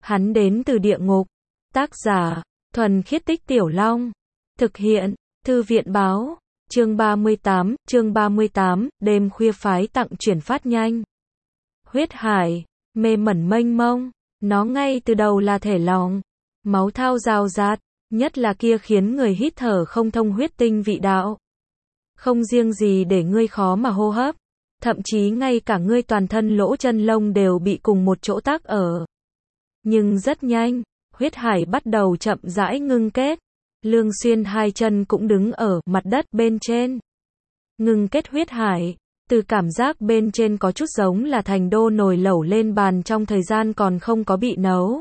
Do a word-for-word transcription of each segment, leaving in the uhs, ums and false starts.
Hắn đến từ địa ngục. Tác giả, Thuần Khiết Tích Tiểu Long. Thực hiện, Thư viện báo. Chương ba mươi tám, chương ba mươi tám, đêm khuya phái tặng chuyển phát nhanh. Huyết hải, mê mẩn mênh mông, nó ngay từ đầu là thể lòng, máu thao rào rạt, nhất là kia khiến người hít thở không thông huyết tinh vị đạo. Không riêng gì để ngươi khó mà hô hấp, thậm chí ngay cả ngươi toàn thân lỗ chân lông đều bị cùng một chỗ tắc ở. Nhưng rất nhanh, huyết hải bắt đầu chậm rãi ngưng kết. Lương Xuyên hai chân cũng đứng ở mặt đất bên trên. Ngưng kết huyết hải, từ cảm giác bên trên có chút giống là thành đô nồi lẩu lên bàn trong thời gian còn không có bị nấu.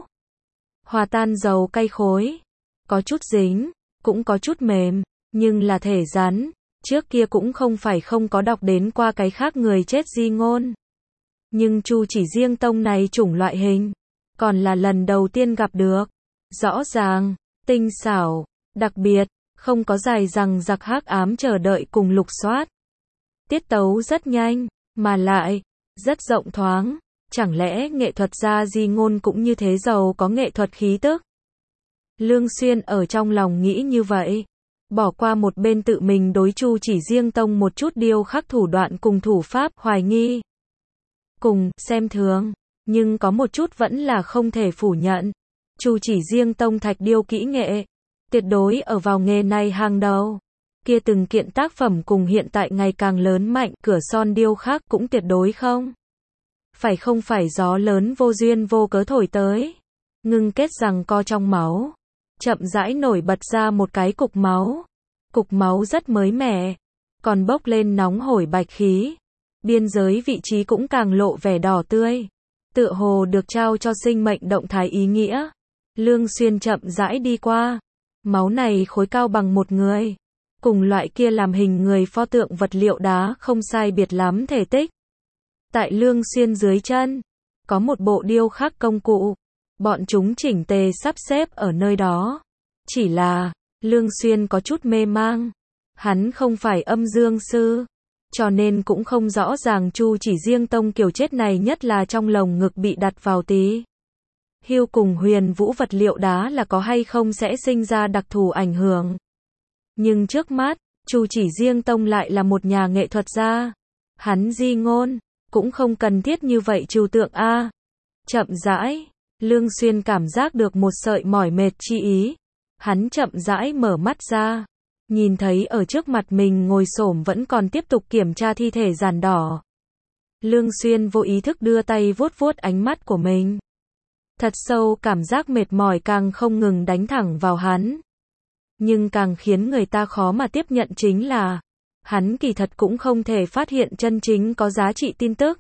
Hòa tan dầu cay khối, có chút dính, cũng có chút mềm, nhưng là thể rắn. Trước kia cũng không phải không có đọc đến qua cái khác người chết di ngôn. Nhưng Chu Chỉ riêng tông này chủng loại hình, còn là lần đầu tiên gặp được. Rõ ràng, tinh xảo, đặc biệt, không có dài rằng giặc hắc ám chờ đợi cùng lục soát. Tiết tấu rất nhanh, mà lại, rất rộng thoáng. Chẳng lẽ nghệ thuật gia di ngôn cũng như thế giàu có nghệ thuật khí tức? Lương Xuyên ở trong lòng nghĩ như vậy. Bỏ qua một bên tự mình đối Chu Chỉ riêng tông một chút điêu khắc thủ đoạn cùng thủ pháp, hoài nghi. Cùng, xem thường. Nhưng có một chút vẫn là không thể phủ nhận. Chu Chỉ riêng tông thạch điêu kỹ nghệ, tuyệt đối ở vào nghề này hàng đầu. Kia từng kiện tác phẩm cùng hiện tại ngày càng lớn mạnh, cửa son điêu khắc cũng tuyệt đối không. Phải không phải gió lớn vô duyên vô cớ thổi tới. Ngưng kết rằng co trong máu. Chậm rãi nổi bật ra một cái cục máu. Cục máu rất mới mẻ. Còn bốc lên nóng hổi bạch khí. Biên giới vị trí cũng càng lộ vẻ đỏ tươi. Tựa hồ được trao cho sinh mệnh động thái ý nghĩa. Lương Xuyên chậm rãi đi qua. Máu này khối cao bằng một người. Cùng loại kia làm hình người pho tượng vật liệu đá không sai biệt lắm thể tích. Tại Lương Xuyên dưới chân, có một bộ điêu khắc công cụ. Bọn chúng chỉnh tề sắp xếp ở nơi đó. Chỉ là, Lương Xuyên có chút mê mang. Hắn không phải âm dương sư, cho nên cũng không rõ ràng Chu Chỉ riêng tông kiểu chết này nhất là trong lồng ngực bị đặt vào tí. Hưu cùng huyền vũ vật liệu đá là có hay không sẽ sinh ra đặc thù ảnh hưởng. Nhưng trước mắt, Chu Chỉ riêng tông lại là một nhà nghệ thuật gia. Hắn di ngôn, cũng không cần thiết như vậy trừu tượng a. Chậm rãi, Lương Xuyên cảm giác được một sợi mỏi mệt chi ý. Hắn chậm rãi mở mắt ra, nhìn thấy ở trước mặt mình ngồi xổm vẫn còn tiếp tục kiểm tra thi thể giản đỏ. Lương Xuyên vô ý thức đưa tay vuốt vuốt ánh mắt của mình. Thật sâu cảm giác mệt mỏi càng không ngừng đánh thẳng vào hắn. Nhưng càng khiến người ta khó mà tiếp nhận chính là, hắn kỳ thật cũng không thể phát hiện chân chính có giá trị tin tức.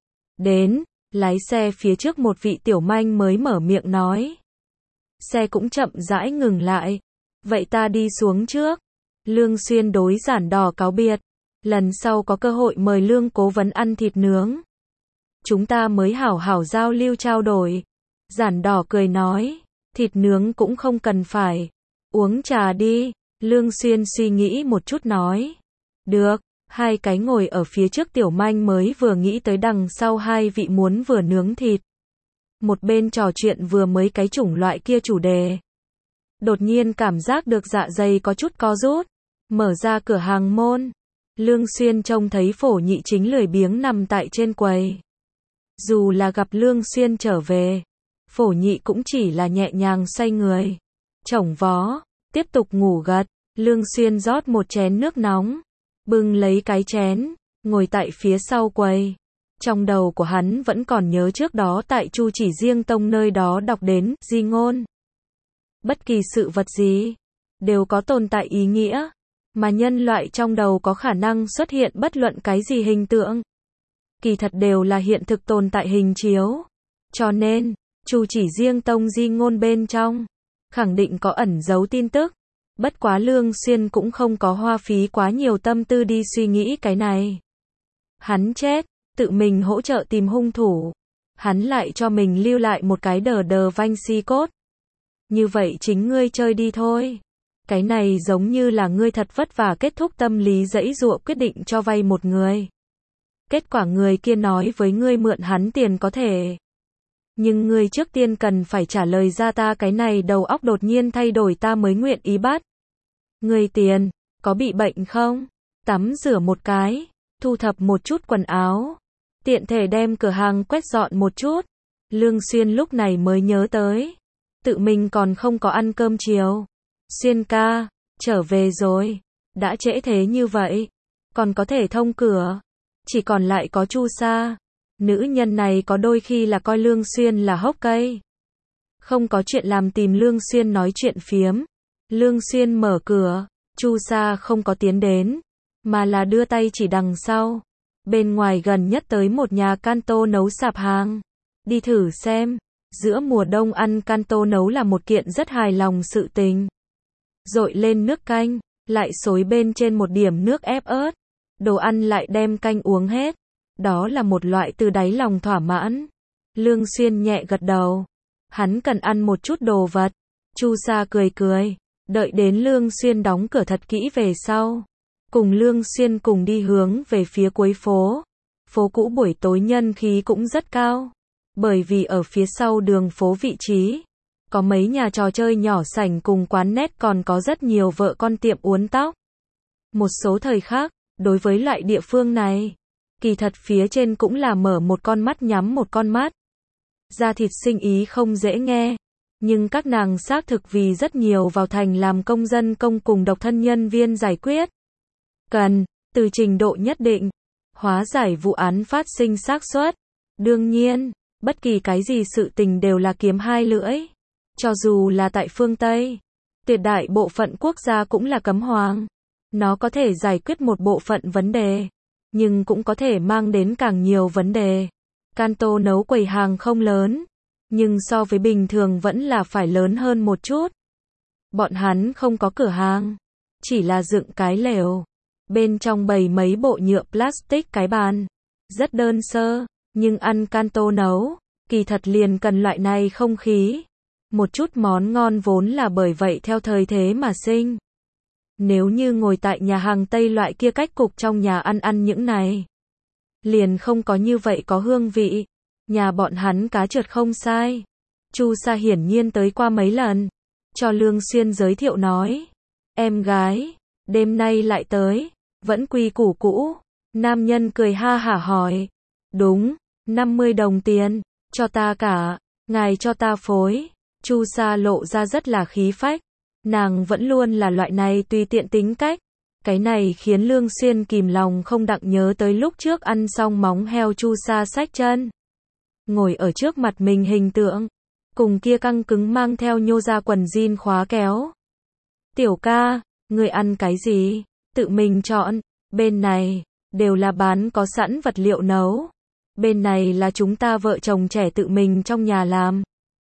Đến, lái xe phía trước một vị tiểu manh mới mở miệng nói. Xe cũng chậm rãi ngừng lại. Vậy ta đi xuống trước. Lương Xuyên đối giản đỏ cáo biệt. Lần sau có cơ hội mời Lương cố vấn ăn thịt nướng. Chúng ta mới hảo hảo giao lưu trao đổi. Giản đỏ cười nói. Thịt nướng cũng không cần phải. Uống trà đi. Lương Xuyên suy nghĩ một chút nói. Được. Hai cái ngồi ở phía trước tiểu manh mới vừa nghĩ tới đằng sau hai vị muốn vừa nướng thịt. Một bên trò chuyện vừa mới cái chủng loại kia chủ đề. Đột nhiên cảm giác được dạ dày có chút co rút. Mở ra cửa hàng môn. Lương Xuyên trông thấy Phổ Nhị chính lười biếng nằm tại trên quầy. Dù là gặp Lương Xuyên trở về, Phổ Nhị cũng chỉ là nhẹ nhàng xoay người, chổng vó, tiếp tục ngủ gật. Lương Xuyên rót một chén nước nóng, bưng lấy cái chén, ngồi tại phía sau quầy. Trong đầu của hắn vẫn còn nhớ trước đó tại Chu Chỉ riêng tông nơi đó đọc đến di ngôn. Bất kỳ sự vật gì, đều có tồn tại ý nghĩa, mà nhân loại trong đầu có khả năng xuất hiện bất luận cái gì hình tượng. Kỳ thật đều là hiện thực tồn tại hình chiếu. Cho nên, Chu Chỉ riêng tông di ngôn bên trong, khẳng định có ẩn giấu tin tức. Bất quá Lương Xuyên cũng không có hoa phí quá nhiều tâm tư đi suy nghĩ cái này. Hắn chết, tự mình hỗ trợ tìm hung thủ. Hắn lại cho mình lưu lại một cái đờ đờ vanh si cốt. Như vậy chính ngươi chơi đi thôi. Cái này giống như là ngươi thật vất vả kết thúc tâm lý giãy giụa quyết định cho vay một người. Kết quả người kia nói với ngươi mượn hắn tiền có thể Nhưng ngươi trước tiên cần phải trả lời ra ta cái này đầu óc đột nhiên thay đổi ta mới nguyện ý bắt. Ngươi tiền, có bị bệnh không? Tắm rửa một cái, thu thập một chút quần áo, tiện thể đem cửa hàng quét dọn một chút. Lương Xuyên lúc này mới nhớ tới, tự mình còn không có ăn cơm chiều. Xuyên ca, trở về rồi, đã trễ thế như vậy, còn có thể thông cửa, chỉ còn lại có Chu Sa. Nữ nhân này có đôi khi là coi Lương Xuyên là hốc cây. Không có chuyện làm tìm Lương Xuyên nói chuyện phiếm. Lương Xuyên mở cửa, Chu Sa không có tiến đến, mà là đưa tay chỉ đằng sau. Bên ngoài gần nhất tới một nhà canto nấu sạp hàng. Đi thử xem, giữa mùa đông ăn canto nấu là một kiện rất hài lòng sự tình. Dội lên nước canh, lại xối bên trên một điểm nước ép ớt. Đồ ăn lại đem canh uống hết. Đó là một loại từ đáy lòng thỏa mãn. Lương Xuyên nhẹ gật đầu. Hắn cần ăn một chút đồ vật. Chu Sa cười cười, đợi đến Lương Xuyên đóng cửa thật kỹ về sau. Cùng Lương Xuyên cùng đi hướng về phía cuối phố. Phố cũ buổi tối nhân khí cũng rất cao. Bởi vì ở phía sau đường phố vị trí, có mấy nhà trò chơi nhỏ sảnh cùng quán net, còn có rất nhiều vợ con tiệm uốn tóc. Một số thời khác, đối với loại địa phương này, kỳ thật phía trên cũng là mở một con mắt nhắm một con mắt. Da thịt sinh ý không dễ nghe, nhưng các nàng xác thực vì rất nhiều vào thành làm công dân công cùng độc thân nhân viên giải quyết. Cần, từ trình độ nhất định, hóa giải vụ án phát sinh xác suất. Đương nhiên, bất kỳ cái gì sự tình đều là kiếm hai lưỡi. Cho dù là tại phương Tây, tuyệt đại bộ phận quốc gia cũng là cấm hoàng. Nó có thể giải quyết một bộ phận vấn đề, nhưng cũng có thể mang đến càng nhiều vấn đề. Canto nấu quầy hàng không lớn, nhưng so với bình thường vẫn là phải lớn hơn một chút. Bọn hắn không có cửa hàng, chỉ là dựng cái lều. Bên trong bày mấy bộ nhựa plastic cái bàn. Rất đơn sơ, nhưng ăn canto nấu, kỳ thật liền cần loại này không khí. Một chút món ngon vốn là bởi vậy theo thời thế mà sinh. Nếu như ngồi tại nhà hàng Tây loại kia cách cục trong nhà ăn ăn những này, liền không có như vậy có hương vị. Nhà bọn hắn cá trượt không sai. Chu Sa hiển nhiên tới qua mấy lần, cho Lương Xuyên giới thiệu nói. Em gái, đêm nay lại tới, vẫn quy củ cũ. Nam nhân cười ha hả hỏi. Đúng, năm mươi đồng tiền, cho ta cả, ngài cho ta phối. Chu Sa lộ ra rất là khí phách. Nàng vẫn luôn là loại này tùy tiện tính cách. Cái này khiến Lương Xuyên kìm lòng không đặng nhớ tới lúc trước ăn xong móng heo Chu Sa xách chân. Ngồi ở trước mặt mình hình tượng. Cùng kia căng cứng mang theo nhô ra quần jean khóa kéo. Tiểu ca, người ăn cái gì? Tự mình chọn. Bên này, đều là bán có sẵn vật liệu nấu. Bên này là chúng ta vợ chồng trẻ tự mình trong nhà làm.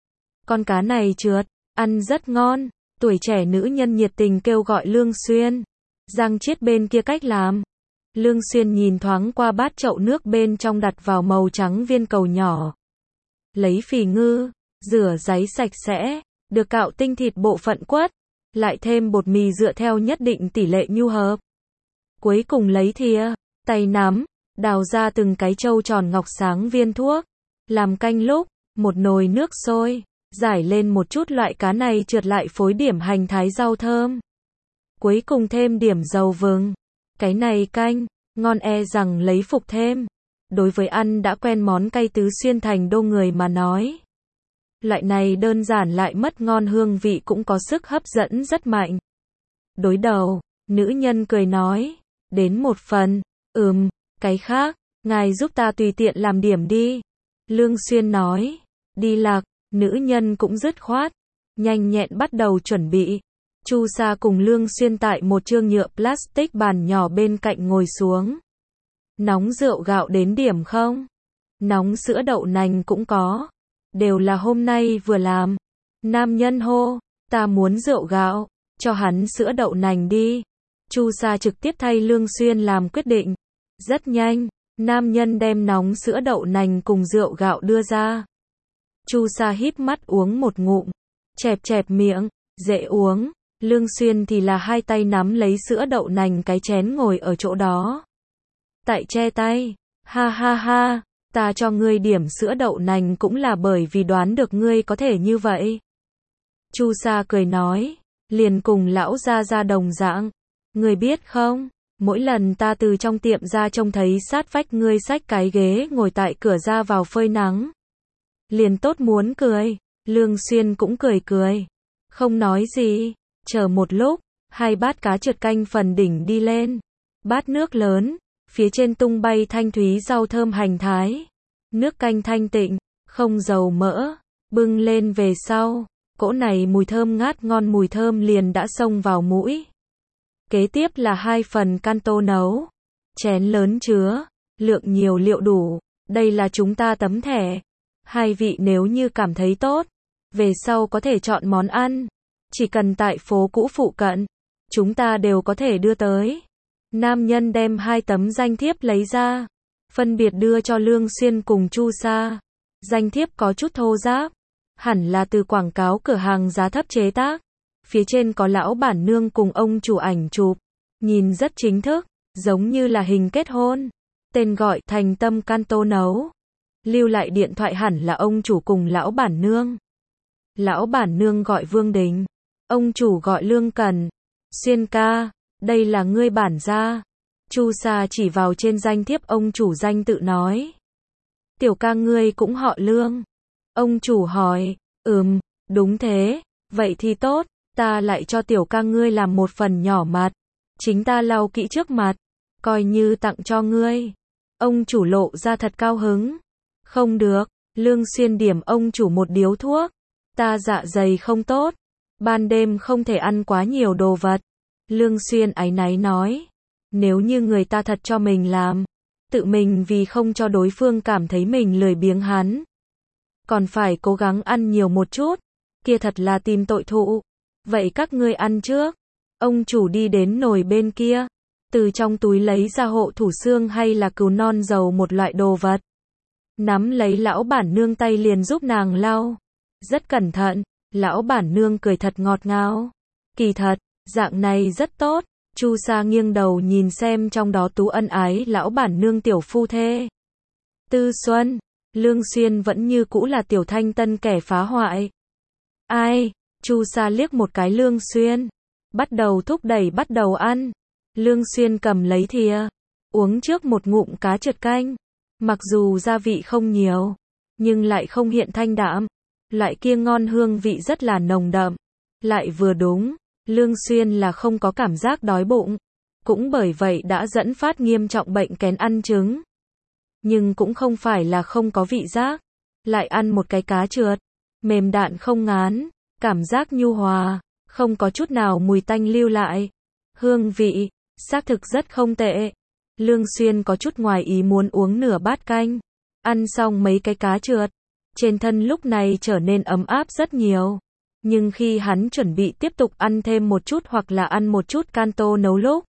Con cá này trượt, ăn rất ngon. Tuổi trẻ nữ nhân nhiệt tình kêu gọi Lương Xuyên. Giang Chiết bên kia cách làm. Lương Xuyên nhìn thoáng qua bát chậu nước bên trong đặt vào màu trắng viên cầu nhỏ. Lấy phỉ ngư, rửa ráy sạch sẽ, được cạo tinh thịt bộ phận quất, lại thêm bột mì dựa theo nhất định tỷ lệ nhu hợp. Cuối cùng lấy thìa, tay nắm, đào ra từng cái trâu tròn ngọc sáng viên thuốc. Làm canh lúc, một nồi nước sôi, giải lên một chút loại cá này trượt lại phối điểm hành thái rau thơm. Cuối cùng thêm điểm dầu vừng. Cái này canh, ngon e rằng lấy phục thêm. Đối với ăn đã quen món cay tứ xuyên thành đô người mà nói. Loại này đơn giản lại mất ngon hương vị cũng có sức hấp dẫn rất mạnh. Đối đầu, nữ nhân cười nói. Đến một phần, ừm, cái khác, ngài giúp ta tùy tiện làm điểm đi. Lương Xuyên nói. Đi lạc, nữ nhân cũng dứt khoát. Nhanh nhẹn bắt đầu chuẩn bị. Chu Sa cùng Lương Xuyên tại một chương nhựa plastic bàn nhỏ bên cạnh ngồi xuống. Nóng rượu gạo đến điểm không? Nóng sữa đậu nành cũng có. Đều là hôm nay vừa làm. Nam nhân hô, ta muốn rượu gạo, cho hắn sữa đậu nành đi. Chu Sa trực tiếp thay Lương Xuyên làm quyết định. Rất nhanh, nam nhân đem nóng sữa đậu nành cùng rượu gạo đưa ra. Chu Sa híp mắt uống một ngụm, chẹp chẹp miệng, dễ uống. Lương Xuyên thì là hai tay nắm lấy sữa đậu nành cái chén ngồi ở chỗ đó. Tại che tay, ha ha ha, Ta cho ngươi điểm sữa đậu nành cũng là bởi vì đoán được ngươi có thể như vậy. Chu Sa cười nói, liền cùng lão gia gia đồng dạng. Ngươi biết không, mỗi lần ta từ trong tiệm ra trông thấy sát vách ngươi xách cái ghế ngồi tại cửa ra vào phơi nắng. Liền tốt muốn cười, Lương Xuyên cũng cười cười. Không nói gì, chờ một lúc, hai bát cá trượt canh phần đỉnh đi lên. Bát nước lớn, phía trên tung bay thanh thúy rau thơm hành thái. Nước canh thanh tịnh, không dầu mỡ, bưng lên về sau. Cỗ này mùi thơm ngát ngon mùi thơm liền đã xông vào mũi. Kế tiếp là hai phần can tô nấu. Chén lớn chứa, lượng nhiều liệu đủ. Đây là chúng ta tấm thẻ. Hai vị nếu như cảm thấy tốt, về sau có thể chọn món ăn. Chỉ cần tại phố cũ phụ cận, chúng ta đều có thể đưa tới. Nam nhân đem hai tấm danh thiếp lấy ra, phân biệt đưa cho Lương Xuyên cùng Chu Sa. Danh thiếp có chút thô ráp, hẳn là từ quảng cáo cửa hàng giá thấp chế tác. Phía trên có lão bản nương cùng ông chủ ảnh chụp, nhìn rất chính thức, giống như là hình kết hôn. Tên gọi Thành Tâm can tô nấu. Lưu lại điện thoại hẳn là ông chủ cùng lão bản nương. Lão bản nương gọi Vương Đình, ông chủ gọi Lương Cần. Xuyên ca, đây là ngươi bản gia. Chu Sa chỉ vào trên danh thiếp ông chủ danh tự nói. Tiểu ca ngươi cũng họ Lương. Ông chủ hỏi, ừm, đúng thế, vậy thì tốt, ta lại cho tiểu ca ngươi làm một phần nhỏ mặt. Chính ta lau kỹ trước mặt, coi như tặng cho ngươi. Ông chủ lộ ra thật cao hứng. Không được, Lương Xuyên điểm ông chủ một điếu thuốc. Ta dạ dày không tốt, ban đêm không thể ăn quá nhiều đồ vật. Lương Xuyên áy náy nói, nếu như người ta thật cho mình làm, tự mình vì không cho đối phương cảm thấy mình lười biếng hắn, còn phải cố gắng ăn nhiều một chút, kia thật là tìm tội thụ. Vậy các ngươi ăn trước. Ông chủ đi đến nồi bên kia, từ trong túi lấy ra hộ thủ xương hay là cừu non dầu một loại đồ vật. Nắm lấy lão bản nương tay liền giúp nàng lau. Rất cẩn thận, lão bản nương cười thật ngọt ngào. Kỳ thật, dạng này rất tốt. Chu Sa nghiêng đầu nhìn xem trong đó tú ân ái lão bản nương tiểu phu thê. Tư Xuân, Lương Xuyên vẫn như cũ là tiểu thanh tân kẻ phá hoại. Ai? Chu Sa liếc một cái Lương Xuyên, bắt đầu thúc đẩy bắt đầu ăn. Lương Xuyên cầm lấy thìa, uống trước một ngụm cá trượt canh. Mặc dù gia vị không nhiều, nhưng lại không hiện thanh đạm. Loại kia ngon hương vị rất là nồng đậm, lại vừa đúng. Lương Xuyên là không có cảm giác đói bụng, cũng bởi vậy đã dẫn phát nghiêm trọng bệnh kén ăn trứng. Nhưng cũng không phải là không có vị giác, lại ăn một cái cá trượt, mềm đạn không ngán, cảm giác nhu hòa, không có chút nào mùi tanh lưu lại. Hương vị, xác thực rất không tệ. Lương Xuyên có chút ngoài ý muốn uống nửa bát canh, ăn xong mấy cái cá trượt, trên thân lúc này trở nên ấm áp rất nhiều. Nhưng khi hắn chuẩn bị tiếp tục ăn thêm một chút hoặc là ăn một chút can tô nấu lúc,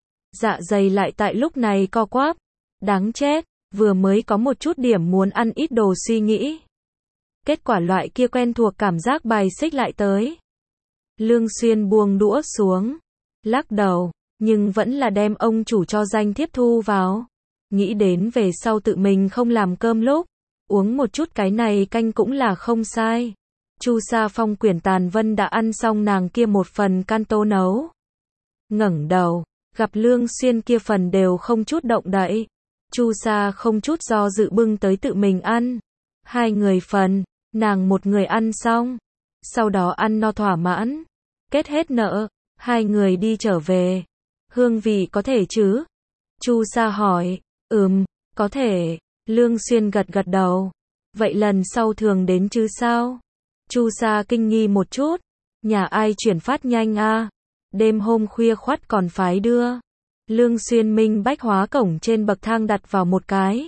dạ dày lại tại lúc này co quắp. Đáng chết, vừa mới có một chút điểm muốn ăn ít đồ suy nghĩ. Kết quả loại kia quen thuộc cảm giác bài xích lại tới. Lương Xuyên buông đũa xuống, lắc đầu, nhưng vẫn là đem ông chủ cho danh thiếp thu vào. Nghĩ đến về sau tự mình không làm cơm lúc, uống một chút cái này canh cũng là không sai. Chu Sa phong quyển tàn vân đã ăn xong nàng kia một phần can tô nấu. Ngẩng đầu, gặp Lương Xuyên kia phần đều không chút động đậy. Chu Sa không chút do dự bưng tới tự mình ăn. Hai người phần, nàng một người ăn xong. Sau đó ăn no thỏa mãn. Kết hết nợ, hai người đi trở về. Hương vị có thể chứ? Chu Sa hỏi. Ừm, có thể. Lương Xuyên gật gật đầu. Vậy lần sau thường đến chứ sao? Chu Sa kinh nghi một chút. Nhà ai chuyển phát nhanh a? Đêm hôm khuya khoắt còn phái đưa. Lương Xuyên minh bách hóa cổng trên bậc thang đặt vào một cái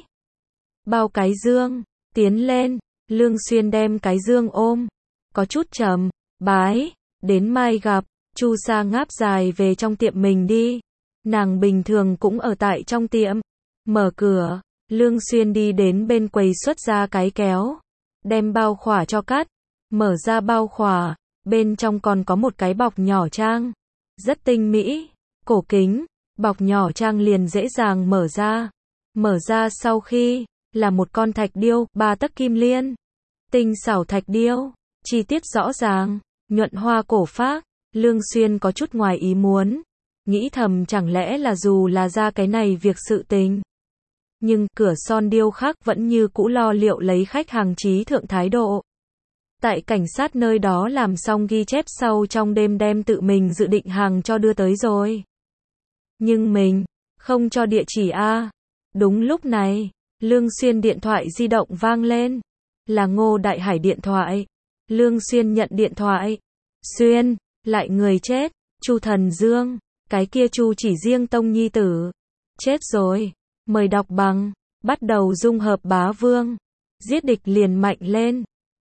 bao cái dương, tiến lên. Lương Xuyên đem cái dương ôm, có chút trầm, bái, đến mai gặp. Chu Sa ngáp dài về trong tiệm mình đi. Nàng bình thường cũng ở tại trong tiệm. Mở cửa, Lương Xuyên đi đến bên quầy xuất ra cái kéo, đem bao khỏa cho cắt. Mở ra bao khỏa, bên trong còn có một cái bọc nhỏ trang, rất tinh mỹ, cổ kính. Bọc nhỏ trang liền dễ dàng mở ra. Mở ra sau khi, là một con thạch điêu, ba tấc kim liên. Tinh xảo thạch điêu, chi tiết rõ ràng, nhuận hoa cổ phác. Lương Xuyên có chút ngoài ý muốn, nghĩ thầm chẳng lẽ là dù là ra cái này việc sự tình. Nhưng cửa son điêu khắc vẫn như cũ lo liệu lấy khách hàng trí thượng thái độ. Tại cảnh sát nơi đó làm xong ghi chép sau trong đêm đem tự mình dự định hàng cho đưa tới rồi. Nhưng mình không cho địa chỉ a. Đúng lúc này, Lương Xuyên điện thoại di động vang lên. Là Ngô Đại Hải điện thoại. Lương Xuyên nhận điện thoại. Xuyên, lại người chết, Chu Thần Dương, cái kia Chu Chỉ Riêng tông nhi tử. Chết rồi. Mời đọc bằng, bắt đầu dung hợp bá vương. Giết địch liền mạnh lên.